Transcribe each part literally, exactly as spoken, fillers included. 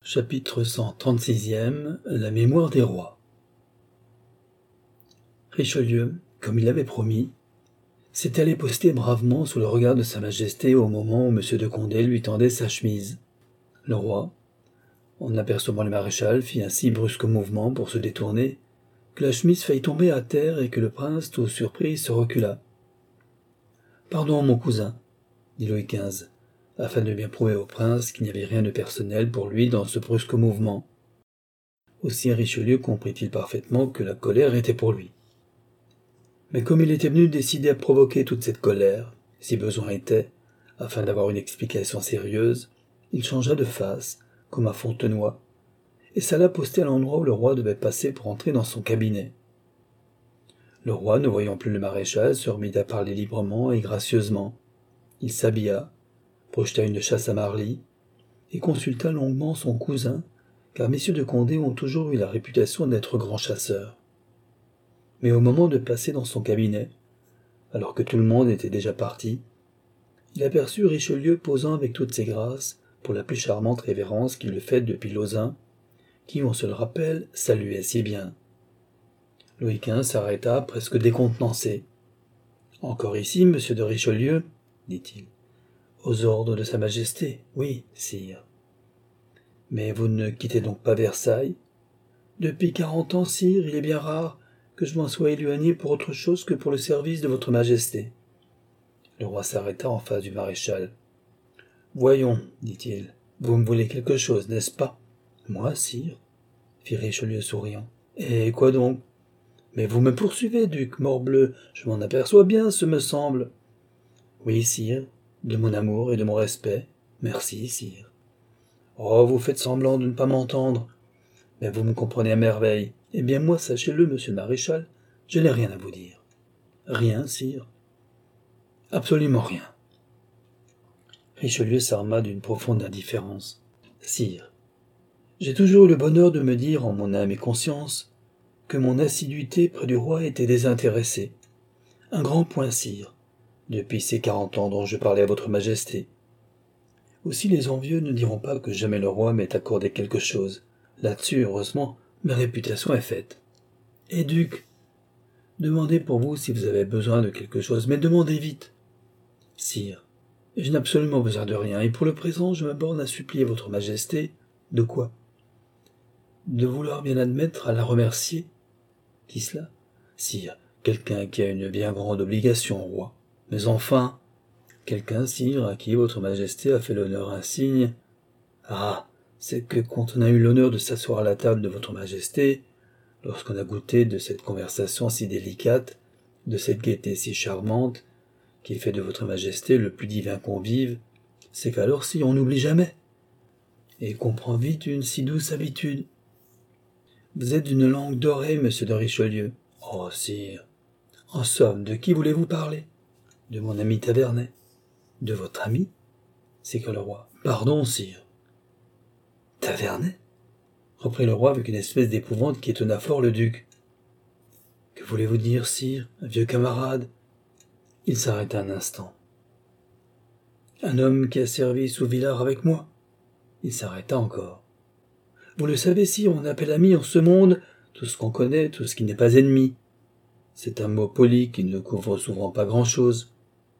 Chapitre cent trente-sixième. La mémoire des rois. Richelieu, comme il l'avait promis, s'était allé poster bravement sous le regard de Sa Majesté au moment où M. de Condé lui tendait sa chemise. Le roi, en apercevant le maréchal, fit un si brusque mouvement pour se détourner que la chemise faillit tomber à terre et que le prince, tout surpris, se recula. « Pardon, mon cousin, » dit Louis quinze, afin de bien prouver au prince qu'il n'y avait rien de personnel pour lui dans ce brusque mouvement. Aussi Richelieu comprit-il parfaitement que la colère était pour lui. Mais comme il était venu décidé à provoquer toute cette colère, si besoin était, afin d'avoir une explication sérieuse, il changea de face, comme à Fontenoy, et s'alla poster à l'endroit où le roi devait passer pour entrer dans son cabinet. Le roi, ne voyant plus le maréchal, se remit à parler librement et gracieusement. Il s'habilla, projeta une chasse à Marly, et consulta longuement son cousin, car messieurs de Condé ont toujours eu la réputation d'être grands chasseurs. Mais au moment de passer dans son cabinet, alors que tout le monde était déjà parti, il aperçut Richelieu posant avec toutes ses grâces pour la plus charmante révérence qu'il eût faite depuis Lauzun, qui, on se le rappelle, saluait si bien. Louis quinze s'arrêta presque décontenancé. « Encore ici, monsieur de Richelieu ?» dit-il. « Aux ordres de Sa Majesté, oui, sire. »« Mais vous ne quittez donc pas Versailles ? » ?»« Depuis quarante ans, sire, il est bien rare que je m'en sois éloigné pour autre chose que pour le service de votre Majesté. » Le roi s'arrêta en face du maréchal. « Voyons, dit-il, vous me voulez quelque chose, n'est-ce pas ?»« Moi, sire, » fit Richelieu souriant. « Et quoi donc ? Mais vous me poursuivez, duc, morbleu, je m'en aperçois bien, ce me semble. »« Oui, sire, de mon amour et de mon respect. Merci, sire. »« Oh, vous faites semblant de ne pas m'entendre. Mais vous me comprenez à merveille. Eh bien moi, sachez-le, monsieur le maréchal, je n'ai rien à vous dire. »« Rien, sire. »« Absolument rien. » Richelieu s'arma d'une profonde indifférence. « Sire, j'ai toujours eu le bonheur de me dire en mon âme et conscience que mon assiduité près du roi était désintéressée. Un grand point, sire, depuis ces quarante ans dont je parlais à votre majesté. Aussi les envieux ne diront pas que jamais le roi m'ait accordé quelque chose. Là-dessus, heureusement, ma réputation est faite. Et duc, demandez pour vous si vous avez besoin de quelque chose, mais demandez vite. Sire, je n'ai absolument besoin de rien, et pour le présent, je me borne à supplier votre majesté. De quoi? De vouloir bien admettre à la remercier. Qui cela? Sire, quelqu'un qui a une bien grande obligation au roi. Mais enfin, quelqu'un, sire, à qui votre majesté a fait l'honneur insigne. Ah, c'est que quand on a eu l'honneur de s'asseoir à la table de votre majesté, lorsqu'on a goûté de cette conversation si délicate, de cette gaieté si charmante, qui fait de votre majesté le plus divin convive, c'est qu'alors si on n'oublie jamais, et qu'on prend vite une si douce habitude. Vous êtes d'une langue dorée, monsieur de Richelieu. Oh, sire. En somme, de qui voulez-vous parler? De mon ami Tavernet. De votre ami? C'est que le roi. Pardon, sire. Tavernet? Reprit le roi avec une espèce d'épouvante qui étonna fort le duc. Que voulez-vous dire, sire? Un vieux camarade? Il s'arrêta un instant. Un homme qui a servi sous Villars avec moi? Il s'arrêta encore. Vous le savez, sire, on appelle ami en ce monde tout ce qu'on connaît, tout ce qui n'est pas ennemi. C'est un mot poli qui ne couvre souvent pas grand-chose.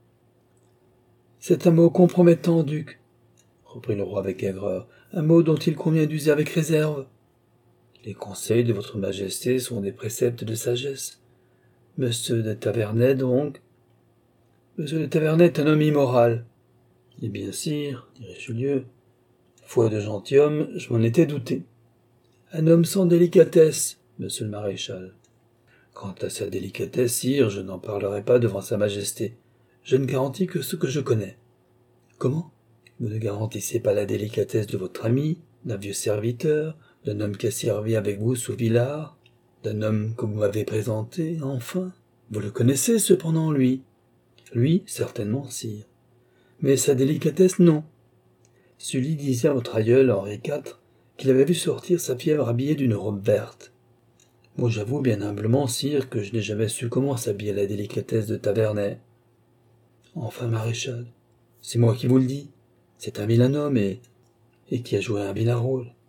C'est un mot compromettant, duc, reprit le roi avec aigreur, un mot dont il convient d'user avec réserve. Les conseils de votre majesté sont des préceptes de sagesse. Monsieur de Tavernet, donc. Monsieur de Tavernet est un homme immoral. Eh bien, sire, dit Richelieu, foi de gentilhomme, je m'en étais douté. Un homme sans délicatesse, monsieur le maréchal. Quant à sa délicatesse, sire, je n'en parlerai pas devant sa majesté. Je ne garantis que ce que je connais. Comment? Vous ne garantissez pas la délicatesse de votre ami, d'un vieux serviteur, d'un homme qui a servi avec vous sous Villars, d'un homme que vous m'avez présenté, enfin? Vous le connaissez cependant, lui? Lui, certainement, sire. Mais sa délicatesse, non. Sully disait à votre aïeul, Henri quatre, qu'il avait vu sortir sa fièvre habillée d'une robe verte. Moi, j'avoue bien humblement, sire, que je n'ai jamais su comment s'habiller la délicatesse de Tavernet. Enfin, maréchal, c'est moi qui vous le dis. C'est un vilain homme et, et qui a joué un vilain rôle.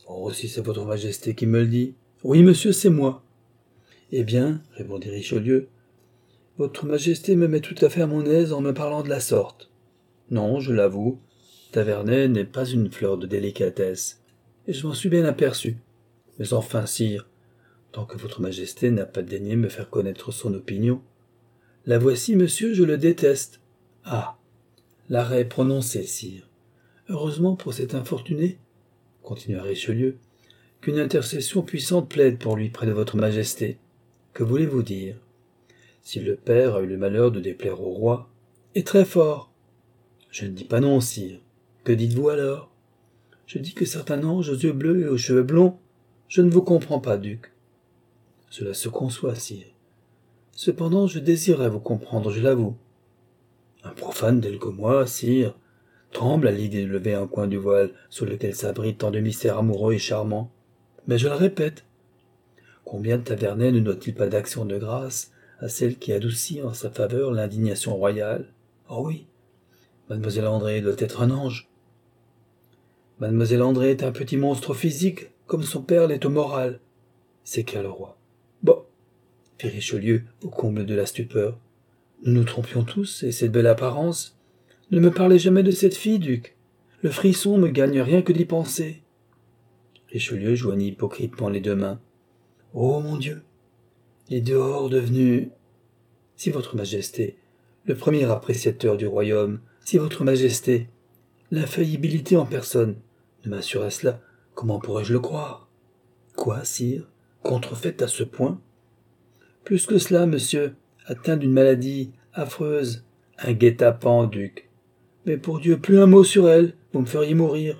Oh, si c'est votre majesté qui me le dit. Oui, monsieur, c'est moi. Eh bien, répondit Richelieu, votre majesté me met tout à fait à mon aise en me parlant de la sorte. Non, je l'avoue, Tavernet n'est pas une fleur de délicatesse, et je m'en suis bien aperçu. Mais enfin, sire, tant que votre majesté n'a pas daigné me faire connaître son opinion, la voici, monsieur, je le déteste. Ah, l'arrêt est prononcé, sire. Heureusement pour cet infortuné, continua Richelieu, qu'une intercession puissante plaide pour lui près de votre majesté. Que voulez-vous dire? Si le père a eu le malheur de déplaire au roi, est très fort. Je ne dis pas non, sire. Que dites-vous alors? Je dis que certains anges aux yeux bleus et aux cheveux blonds, je ne vous comprends pas, duc. Cela se conçoit, sire. Cependant, je désirerais vous comprendre, je l'avoue. Un profane tel que moi, sire, tremble à l'idée de lever un coin du voile sous lequel s'abrite tant de mystères amoureux et charmants. Mais je le répète, combien de Tavernets ne doit-il pas d'action de grâce à celle qui adoucit en sa faveur l'indignation royale? Oh oui, mademoiselle André doit être un ange. Mademoiselle André est un petit monstre physique, comme son père l'est au moral, s'écria le roi. Bon, fit Richelieu au comble de la stupeur. Nous nous trompions tous, et cette belle apparence. Ne me parlez jamais de cette fille, duc. Le frisson me gagne rien que d'y penser. Richelieu joignit hypocritement les deux mains. Oh mon Dieu! Il est dehors devenu... Si votre majesté, le premier appréciateur du royaume, si votre majesté, l'infaillibilité en personne, ne m'assurait cela, comment pourrais-je le croire? Quoi, sire? Contrefaite à ce point? Plus que cela, monsieur, atteint d'une maladie affreuse, un guet-apens, duc. Mais pour Dieu, plus un mot sur elle, vous me feriez mourir.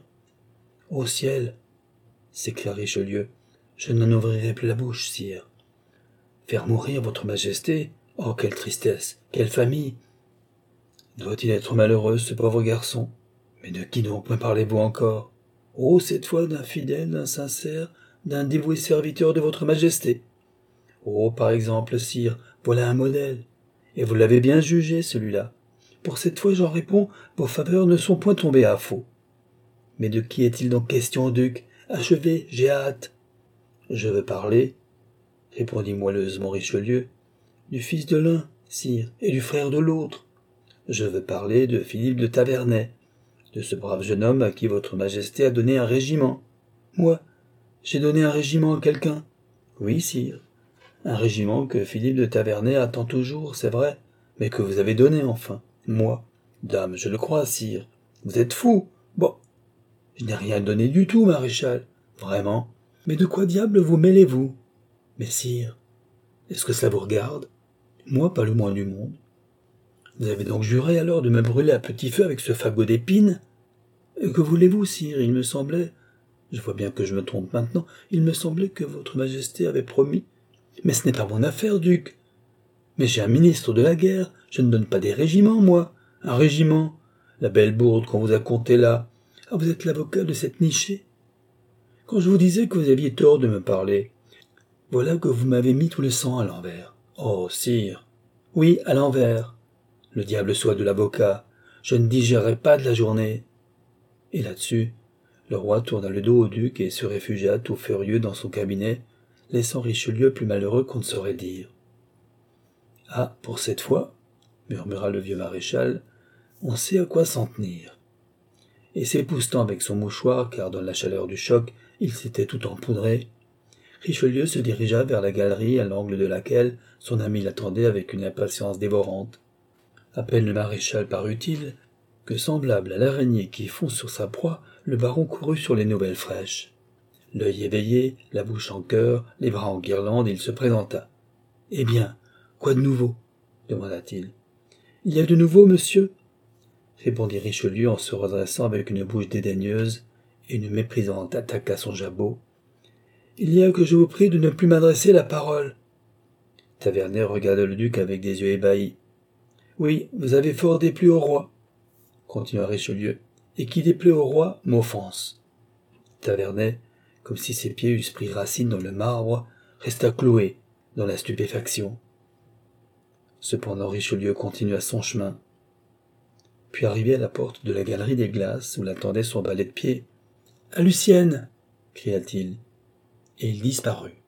Ô ciel! S'écria Richelieu, je n'en ouvrirai plus la bouche, sire. Faire mourir votre majesté? Oh, quelle tristesse, quelle famille! Doit-il être malheureux, ce pauvre garçon? Mais de qui donc me parlez-vous encore? Oh, cette fois d'un fidèle, d'un sincère, d'un dévoué serviteur de votre majesté. Oh, par exemple, sire, voilà un modèle. Et vous l'avez bien jugé, celui-là. Pour cette fois, j'en réponds, vos faveurs ne sont point tombées à faux. Mais de qui est-il donc question, duc? Achevez, j'ai hâte. Je veux parler, répondit moelleusement Richelieu, du fils de l'un, sire, et du frère de l'autre. Je veux parler de Philippe de Tavernet, de ce brave jeune homme à qui votre majesté a donné un régiment. Moi, j'ai donné un régiment à quelqu'un. Oui, sire, un régiment que Philippe de Tavernet attend toujours, c'est vrai, mais que vous avez donné enfin. Moi, dame, je le crois, sire. Vous êtes fou. Bon, je n'ai rien donné du tout, maréchal. Vraiment. Mais de quoi diable vous mêlez-vous? Mais sire, est-ce que cela vous regarde? Moi, pas le moins du monde. Vous avez donc juré alors de me brûler à petit feu avec ce fagot d'épines? Que voulez-vous, sire? Il me semblait... Je vois bien que je me trompe maintenant. Il me semblait que votre majesté avait promis... Mais ce n'est pas mon affaire, duc. Mais j'ai un ministre de la guerre. Je ne donne pas des régiments, moi. Un régiment. La belle bourde qu'on vous a contée là. Ah, vous êtes l'avocat de cette nichée. Quand je vous disais que vous aviez tort de me parler, voilà que vous m'avez mis tout le sang à l'envers. Oh, sire. Oui, à l'envers. Le diable soit de l'avocat. Je ne digérerai pas de la journée. Et là-dessus, le roi tourna le dos au duc et se réfugia tout furieux dans son cabinet, laissant Richelieu plus malheureux qu'on ne saurait dire. Ah, pour cette fois, murmura le vieux maréchal, on sait à quoi s'en tenir. Et s'époussetant avec son mouchoir, car dans la chaleur du choc, il s'était tout empoudré, Richelieu se dirigea vers la galerie à l'angle de laquelle son ami l'attendait avec une impatience dévorante. À peine le maréchal parut-il, que semblable à l'araignée qui fond sur sa proie, le baron courut sur les nouvelles fraîches. L'œil éveillé, la bouche en cœur, les bras en guirlande, il se présenta. « Eh bien, quoi de nouveau ?» demanda-t-il. « Il y a de nouveau, monsieur ?» répondit Richelieu en se redressant avec une bouche dédaigneuse et une méprisante attaque à son jabot. « Il y a que je vous prie de ne plus m'adresser la parole. » Tavernet regarda le duc avec des yeux ébahis. « Oui, vous avez fort déplu au roi, » continua Richelieu, « et qui déplaît au roi m'offense. » Tavernet, comme si ses pieds eussent pris racine dans le marbre, resta cloué dans la stupéfaction. Cependant Richelieu continua son chemin. Puis arrivé à la porte de la galerie des glaces où l'attendait son valet de pied. « À Lucienne !» cria-t-il, et il disparut.